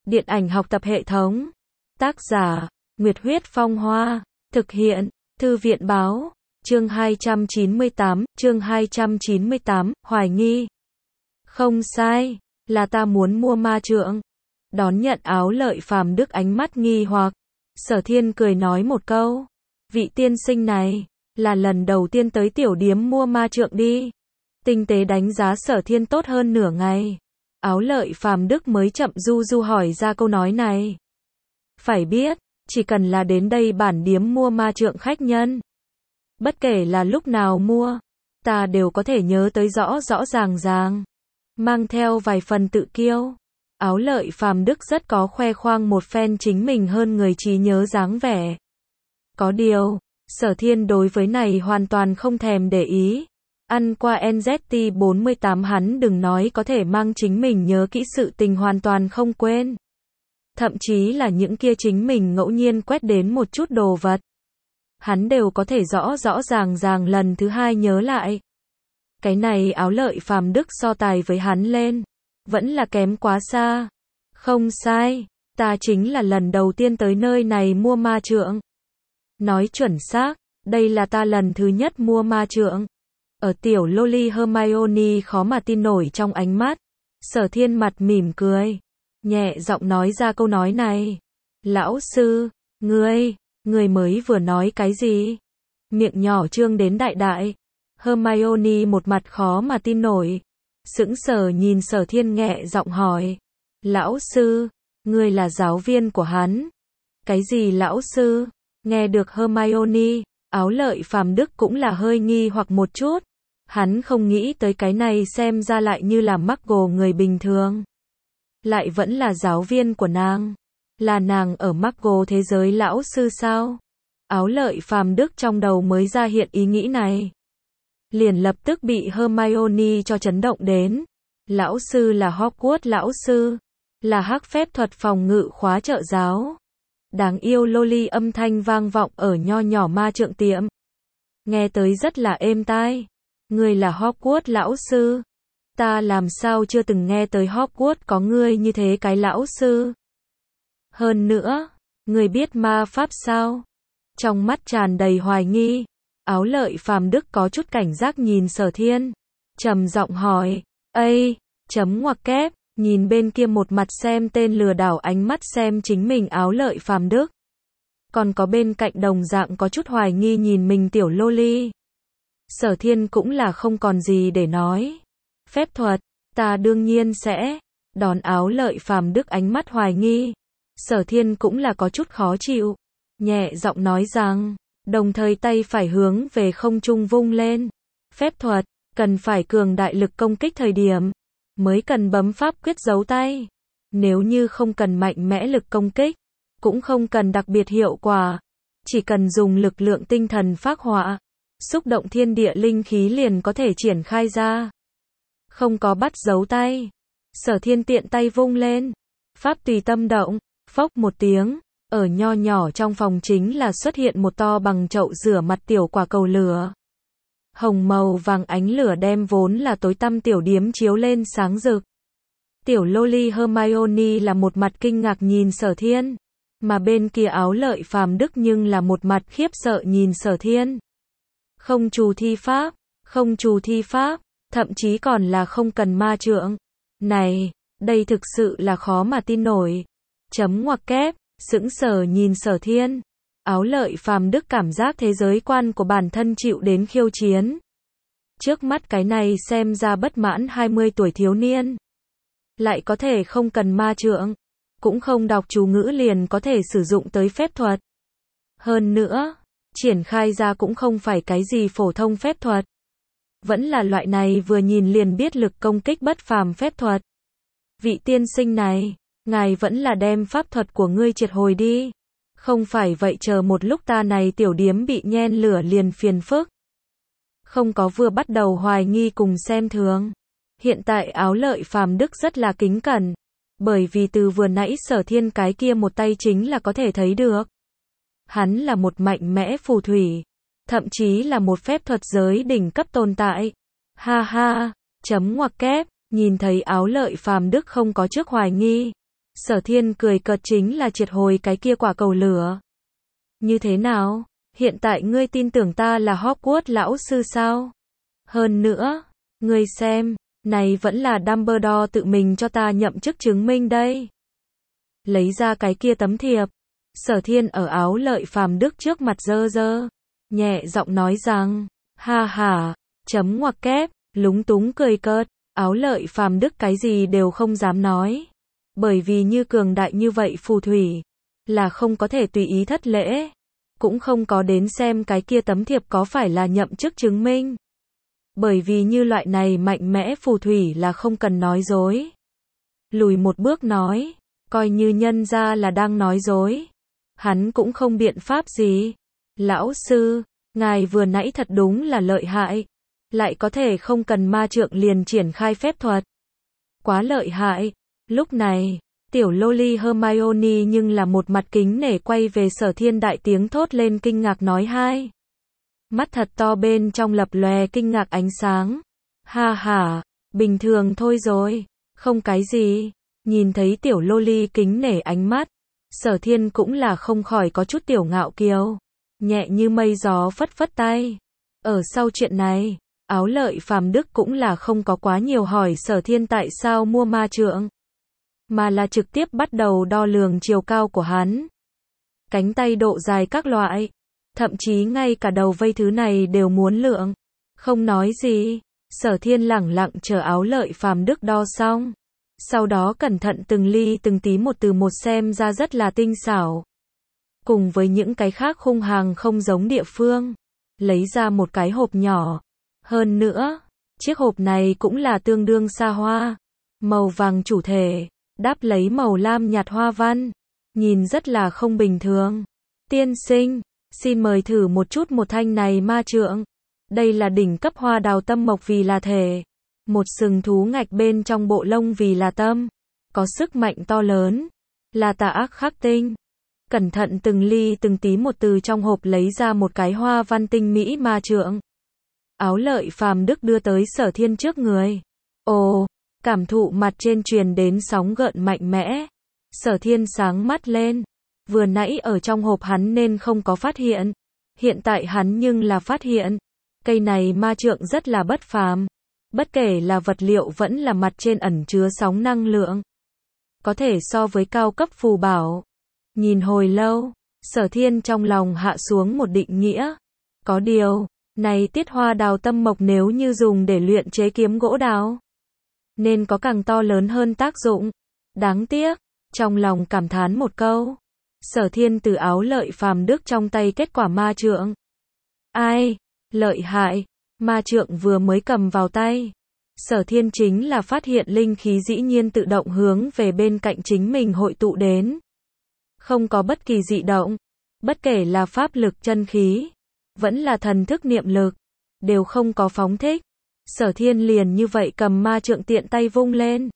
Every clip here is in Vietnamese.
Điện ảnh học tập hệ thống. Tác giả, Nguyệt Huyết Phong Hoa. Thực hiện, Thư viện Báo. Chương 298, hoài nghi. Không sai, là ta muốn mua ma trượng. Đón nhận áo lợi phàm đức ánh mắt nghi hoặc. Sở Thiên cười nói một câu. Vị tiên sinh này, là lần đầu tiên tới tiểu điếm mua ma trượng đi. Tinh tế đánh giá Sở Thiên tốt hơn nửa ngày. Áo lợi phàm đức mới chậm du du hỏi ra câu nói này. Phải biết, chỉ cần là đến đây bản điếm mua ma trượng khách nhân. Bất kể là lúc nào mua, ta đều có thể nhớ tới rõ rõ ràng ràng. Mang theo vài phần tự kiêu. Áo lợi phàm đức rất có khoe khoang một phen chính mình hơn người trí nhớ dáng vẻ. Có điều, Sở Thiên đối với này hoàn toàn không thèm để ý. Ăn qua NZT48 hắn đừng nói có thể mang chính mình nhớ kỹ sự tình hoàn toàn không quên. Thậm chí là những kia chính mình ngẫu nhiên quét đến một chút đồ vật. Hắn đều có thể rõ rõ ràng ràng lần thứ hai nhớ lại. Cái này áo lợi phàm đức so tài với hắn lên. Vẫn là kém quá xa. Không sai, ta chính là lần đầu tiên tới nơi này mua ma trượng. Nói chuẩn xác, đây là ta lần thứ nhất mua ma trượng. Ở tiểu loli Hermione khó mà tin nổi trong ánh mắt. Sở Thiên mặt mỉm cười. Nhẹ giọng nói ra câu nói này. Lão sư, ngươi mới vừa nói cái gì? Miệng nhỏ trương đến đại đại. Hermione một mặt khó mà tin nổi. Sững sờ nhìn Sở Thiên nhẹ giọng hỏi. Lão sư, ngươi là giáo viên của hắn. Cái gì lão sư? Nghe được Hermione, áo lợi phàm đức cũng là hơi nghi hoặc một chút. Hắn không nghĩ tới cái này xem ra lại như là Muggle người bình thường. Lại vẫn là giáo viên của nàng. Là nàng ở Muggle thế giới lão sư sao? Áo lợi phàm đức trong đầu mới ra hiện ý nghĩ này. Liền lập tức bị Hermione cho chấn động đến. Lão sư là Hogwarts lão sư. Là hắc phép thuật phòng ngự khóa trợ giáo. Đáng yêu loli âm thanh vang vọng ở nho nhỏ ma trượng tiệm. Nghe tới rất là êm tai. Ngươi là Hogwarts lão sư. Ta làm sao chưa từng nghe tới Hogwarts có ngươi như thế cái lão sư. Hơn nữa, ngươi biết ma pháp sao? Trong mắt tràn đầy hoài nghi. Áo lợi phàm đức có chút cảnh giác nhìn Sở Thiên. Trầm giọng hỏi. Ây, chấm ngoặc kép. Nhìn bên kia một mặt xem tên lừa đảo ánh mắt xem chính mình áo lợi phàm đức. Còn có bên cạnh đồng dạng có chút hoài nghi nhìn mình tiểu loli. Sở Thiên cũng là không còn gì để nói. Phép thuật, ta đương nhiên sẽ. Đón áo lợi phàm đức ánh mắt hoài nghi. Sở Thiên cũng là có chút khó chịu. Nhẹ giọng nói rằng, đồng thời tay phải hướng về không trung vung lên. Phép thuật, cần phải cường đại lực công kích thời điểm. Mới cần bấm pháp quyết giấu tay. Nếu như không cần mạnh mẽ lực công kích, cũng không cần đặc biệt hiệu quả. Chỉ cần dùng lực lượng tinh thần phác họa. Xúc động thiên địa linh khí liền có thể triển khai ra. Không có bắt giấu tay. Sở Thiên tiện tay vung lên. Pháp tùy tâm động. Phốc một tiếng. Ở nho nhỏ trong phòng chính là xuất hiện một to bằng chậu rửa mặt tiểu quả cầu lửa. Hồng màu vàng ánh lửa đem vốn là tối tăm tiểu điếm chiếu lên sáng rực. Tiểu loli Hermione là một mặt kinh ngạc nhìn Sở Thiên. Mà bên kia áo lợi phàm đức nhưng là một mặt khiếp sợ nhìn Sở Thiên. Không trù thi pháp, thậm chí còn là không cần ma trượng. Này, đây thực sự là khó mà tin nổi. Chấm ngoặc kép, sững sờ nhìn Sở Thiên. Áo lợi phàm đức cảm giác thế giới quan của bản thân chịu đến khiêu chiến. Trước mắt cái này xem ra bất mãn 20 tuổi thiếu niên. Lại có thể không cần ma trượng. Cũng không đọc chú ngữ liền có thể sử dụng tới phép thuật. Hơn nữa, triển khai ra cũng không phải cái gì phổ thông phép thuật. Vẫn là loại này vừa nhìn liền biết lực công kích bất phàm phép thuật. Vị tiên sinh này, ngài vẫn là đem pháp thuật của ngươi triệt hồi đi. Không phải vậy chờ một lúc ta này tiểu điếm bị nhen lửa liền phiền phức. Không có vừa bắt đầu hoài nghi cùng xem thường. Hiện tại áo lợi phàm đức rất là kính cẩn. Bởi vì từ vừa nãy Sở Thiên cái kia một tay chính là có thể thấy được. Hắn là một mạnh mẽ phù thủy. Thậm chí là một phép thuật giới đỉnh cấp tồn tại. Ha ha, chấm ngoặc kép, nhìn thấy áo lợi phàm đức không có trước hoài nghi. Sở Thiên cười cợt chính là triệt hồi cái kia quả cầu lửa. Như thế nào? Hiện tại ngươi tin tưởng ta là Hogwarts lão sư sao? Hơn nữa, ngươi xem, này vẫn là Dumbledore tự mình cho ta nhậm chức chứng minh đây. Lấy ra cái kia tấm thiệp. Sở Thiên ở Áo Lợi Phàm Đức trước mặt dơ dơ, nhẹ giọng nói rằng, ha ha, chấm ngoặc kép, lúng túng cười cợt. Áo Lợi Phàm Đức cái gì đều không dám nói. Bởi vì như cường đại như vậy phù thủy, là không có thể tùy ý thất lễ. Cũng không có đến xem cái kia tấm thiệp có phải là nhậm chức chứng minh. Bởi vì như loại này mạnh mẽ phù thủy là không cần nói dối. Lùi một bước nói, coi như nhân ra là đang nói dối. Hắn cũng không biện pháp gì. Lão sư, ngài vừa nãy thật đúng là lợi hại. Lại có thể không cần ma trượng liền triển khai phép thuật. Quá lợi hại. Lúc này, tiểu loli Hermione nhưng là một mặt kính nể quay về Sở Thiên đại tiếng thốt lên kinh ngạc nói hai. Mắt thật to bên trong lập lòe kinh ngạc ánh sáng. Ha ha, bình thường thôi rồi, không cái gì. Nhìn thấy tiểu loli kính nể ánh mắt, Sở Thiên cũng là không khỏi có chút tiểu ngạo kiều. Nhẹ như mây gió phất phất tay. Ở sau chuyện này, Áo Lợi Phàm Đức cũng là không có quá nhiều hỏi Sở Thiên tại sao mua ma trượng, mà là trực tiếp bắt đầu đo lường chiều cao của hắn. Cánh tay độ dài các loại, thậm chí ngay cả đầu vây thứ này đều muốn lượng. Không nói gì, Sở Thiên lẳng lặng chờ Áo Lợi Phàm Đức đo xong. Sau đó cẩn thận từng ly từng tí một từ một xem ra rất là tinh xảo. Cùng với những cái khác khung hàng không giống địa phương, lấy ra một cái hộp nhỏ. Hơn nữa, chiếc hộp này cũng là tương đương xa hoa, màu vàng chủ thể, đáp lấy màu lam nhạt hoa văn, nhìn rất là không bình thường. Tiên sinh, xin mời thử một chút một thanh này ma trượng. Đây là đỉnh cấp hoa đào tâm mộc vì là thể, một sừng thú ngạch bên trong bộ lông vì là tâm, có sức mạnh to lớn, là tà ác khắc tinh. Cẩn thận từng ly từng tí một từ trong hộp lấy ra một cái hoa văn tinh mỹ ma trượng. Áo Lợi Phàm Đức đưa tới Sở Thiên trước người. Ồ, cảm thụ mặt trên truyền đến sóng gợn mạnh mẽ. Sở Thiên sáng mắt lên. Vừa nãy ở trong hộp hắn nên không có phát hiện. Hiện tại hắn nhưng là phát hiện. Cây này ma trượng rất là bất phàm. Bất kể là vật liệu vẫn là mặt trên ẩn chứa sóng năng lượng. Có thể so với cao cấp phù bảo. Nhìn hồi lâu, Sở Thiên trong lòng hạ xuống một định nghĩa. Có điều, này tiết hoa đào tâm mộc nếu như dùng để luyện chế kiếm gỗ đào, nên có càng to lớn hơn tác dụng. Đáng tiếc, trong lòng cảm thán một câu. Sở Thiên từ Áo Lợi Phàm Đức trong tay kết quả ma trượng. Ai, lợi hại, ma trượng vừa mới cầm vào tay. Sở Thiên chính là phát hiện linh khí dĩ nhiên tự động hướng về bên cạnh chính mình hội tụ đến. Không có bất kỳ dị động, bất kể là pháp lực chân khí, vẫn là thần thức niệm lực, đều không có phóng thích. Sở Thiên liền như vậy cầm ma trượng tiện tay vung lên.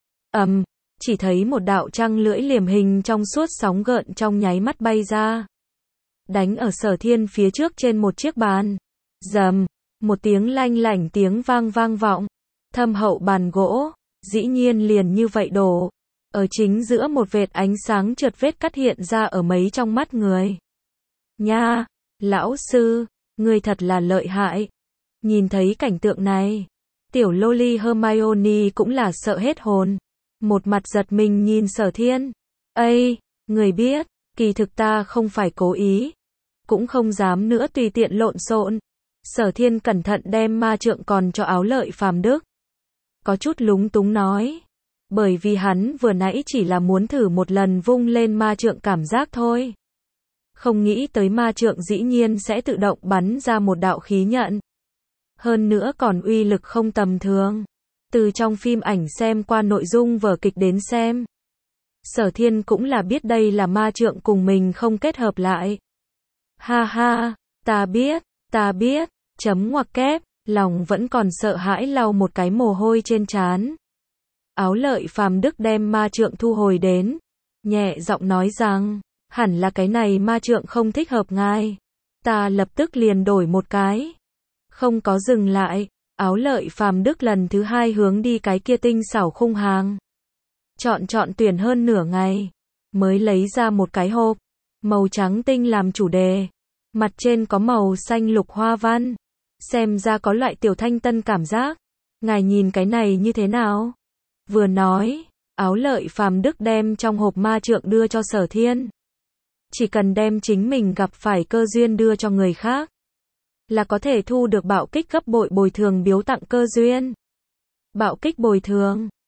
Chỉ thấy một đạo trăng lưỡi liềm hình trong suốt sóng gợn trong nháy mắt bay ra. Đánh ở Sở Thiên phía trước trên một chiếc bàn. Rầm, một tiếng lanh lảnh tiếng vang vang vọng. Thâm hậu bàn gỗ, dĩ nhiên liền như vậy đổ. Ở chính giữa một vệt ánh sáng trượt vết cắt hiện ra ở mấy trong mắt người. Nha, lão sư, ngươi thật là lợi hại. Nhìn thấy cảnh tượng này, tiểu loli Hermione cũng là sợ hết hồn. Một mặt giật mình nhìn Sở Thiên. Ây, người biết, kỳ thực ta không phải cố ý. Cũng không dám nữa tùy tiện lộn xộn. Sở Thiên cẩn thận đem ma trượng còn cho Áo Lợi Phàm Đức. Có chút lúng túng nói. Bởi vì hắn vừa nãy chỉ là muốn thử một lần vung lên ma trượng cảm giác thôi. Không nghĩ tới ma trượng dĩ nhiên sẽ tự động bắn ra một đạo khí nhận. Hơn nữa còn uy lực không tầm thường. Từ trong phim ảnh xem qua nội dung vở kịch đến xem. Sở Thiên cũng là biết đây là ma trượng cùng mình không kết hợp lại. Ha ha, ta biết, chấm ngoặc kép, lòng vẫn còn sợ hãi lau một cái mồ hôi trên trán. Áo Lợi Phàm Đức đem ma trượng thu hồi đến. Nhẹ giọng nói rằng, hẳn là cái này ma trượng không thích hợp ngài. Ta lập tức liền đổi một cái. Không có dừng lại. Áo Lợi Phàm Đức lần thứ hai hướng đi cái kia tinh xảo khung hàng. Chọn tuyển hơn nửa ngày, mới lấy ra một cái hộp, màu trắng tinh làm chủ đề. Mặt trên có màu xanh lục hoa văn. Xem ra có loại tiểu thanh tân cảm giác. Ngài nhìn cái này như thế nào? Vừa nói, Áo Lợi Phàm Đức đem trong hộp ma trượng đưa cho Sở Thiên. Chỉ cần đem chính mình gặp phải cơ duyên đưa cho người khác, là có thể thu được bạo kích gấp bội bồi thường biếu tặng cơ duyên. Bạo kích bồi thường.